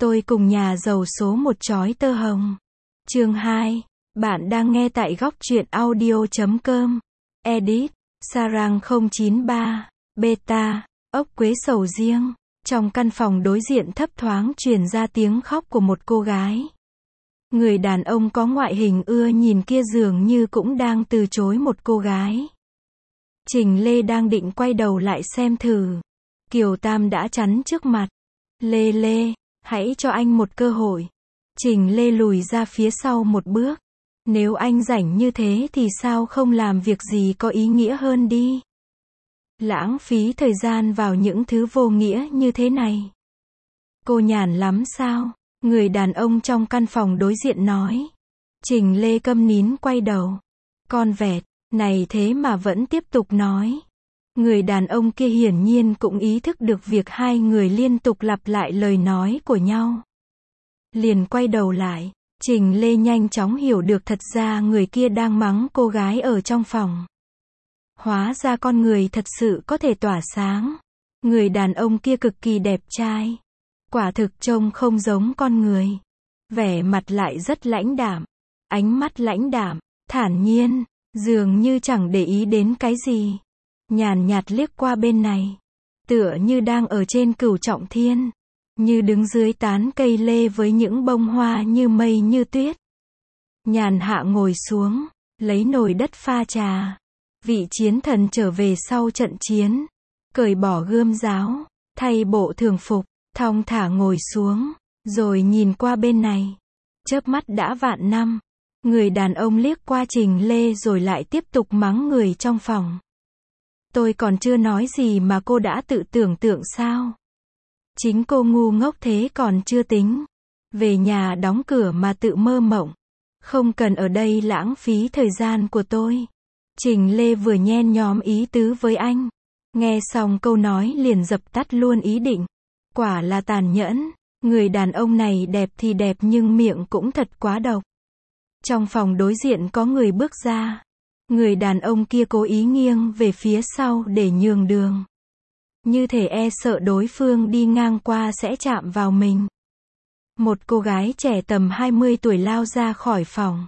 Tôi cùng nhà giàu số một chói tơ hồng. Chương 2. Bạn đang nghe tại góc truyện audio.com. Edit. Sarang 093. Beta. Ốc quế sầu riêng. Trong căn phòng đối diện thấp thoáng truyền ra tiếng khóc của một cô gái. Người đàn ông có ngoại hình ưa nhìn kia dường như cũng đang từ chối một cô gái. Trình Lê đang định quay đầu lại xem thử. Kiều Tam đã chắn trước mặt. Lê, hãy cho anh một cơ hội. Trình Lê lùi ra phía sau một bước. Nếu anh rảnh như thế thì sao không làm việc gì có ý nghĩa hơn đi. Lãng phí thời gian vào những thứ vô nghĩa như thế này. Cô nhàn lắm sao? Người đàn ông trong căn phòng đối diện nói. Trình Lê câm nín quay đầu. Con vẹt, này thế mà vẫn tiếp tục nói. Người đàn ông kia hiển nhiên cũng ý thức được việc hai người liên tục lặp lại lời nói của nhau. Liền quay đầu lại, Trình Lê nhanh chóng hiểu được thật ra người kia đang mắng cô gái ở trong phòng. Hóa ra con người thật sự có thể tỏa sáng. Người đàn ông kia cực kỳ đẹp trai. Quả thực trông không giống con người. Vẻ mặt lại rất lãnh đạm. Ánh mắt lãnh đạm, thản nhiên, dường như chẳng để ý đến cái gì. Nhàn nhạt liếc qua bên này. Tựa như đang ở trên Cửu Trọng Thiên. Như đứng dưới tán cây lê với những bông hoa như mây như tuyết. Nhàn hạ ngồi xuống, lấy nồi đất pha trà. Vị chiến thần trở về sau trận chiến. Cởi bỏ gươm giáo, thay bộ thường phục, thong thả ngồi xuống, rồi nhìn qua bên này. Chớp mắt đã vạn năm. Người đàn ông liếc qua Trình Lê rồi lại tiếp tục mắng người trong phòng. Tôi còn chưa nói gì mà cô đã tự tưởng tượng sao? Chính cô ngu ngốc thế còn chưa tính. Về nhà đóng cửa mà tự mơ mộng. Không cần ở đây lãng phí thời gian của tôi. Trình Lê vừa nhen nhóm ý tứ với anh. Nghe xong câu nói liền dập tắt luôn ý định. Quả là tàn nhẫn. Người đàn ông này đẹp thì đẹp nhưng miệng cũng thật quá độc. Trong phòng đối diện có người bước ra. Người đàn ông kia cố ý nghiêng về phía sau để nhường đường. Như thể e sợ đối phương đi ngang qua sẽ chạm vào mình. Một cô gái trẻ tầm 20 tuổi lao ra khỏi phòng.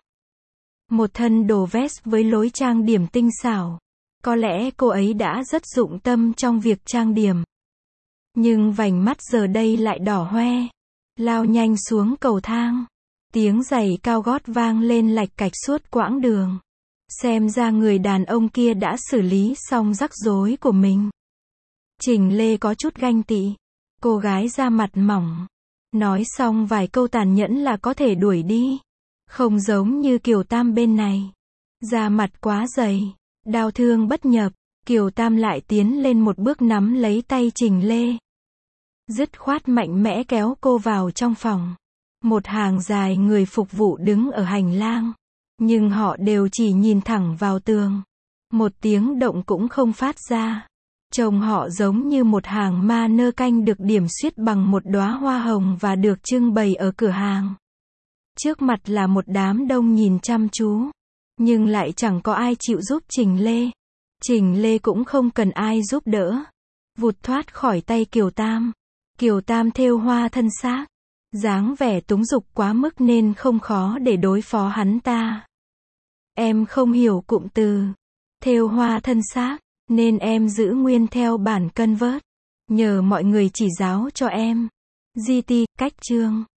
Một thân đồ vest với lối trang điểm tinh xảo. Có lẽ cô ấy đã rất dụng tâm trong việc trang điểm. Nhưng vành mắt giờ đây lại đỏ hoe. Lao nhanh xuống cầu thang. Tiếng giày cao gót vang lên lạch cạch suốt quãng đường. Xem ra người đàn ông kia đã xử lý xong rắc rối của mình. Trình Lê có chút ganh tị. Cô gái da mặt mỏng. Nói xong vài câu tàn nhẫn là có thể đuổi đi. Không giống như Kiều Tam bên này. Da mặt quá dày. Đau thương bất nhập. Kiều Tam lại tiến lên một bước nắm lấy tay Trình Lê. Dứt khoát mạnh mẽ kéo cô vào trong phòng. Một hàng dài người phục vụ đứng ở hành lang. Nhưng họ đều chỉ nhìn thẳng vào tường. Một tiếng động cũng không phát ra. Trông họ giống như một hàng ma nơ canh được điểm xuyết bằng một đóa hoa hồng và được trưng bày ở cửa hàng. Trước mặt là một đám đông nhìn chăm chú. Nhưng lại chẳng có ai chịu giúp Trình Lê. Trình Lê cũng không cần ai giúp đỡ. Vụt thoát khỏi tay Kiều Tam. Kiều Tam thêu hoa thân xác. Dáng vẻ túng dục quá mức nên không khó để đối phó hắn ta. Em không hiểu cụm từ thêu hoa thân xác, nên em giữ nguyên theo bản Convert. Nhờ mọi người chỉ giáo cho em. GT, cách chương.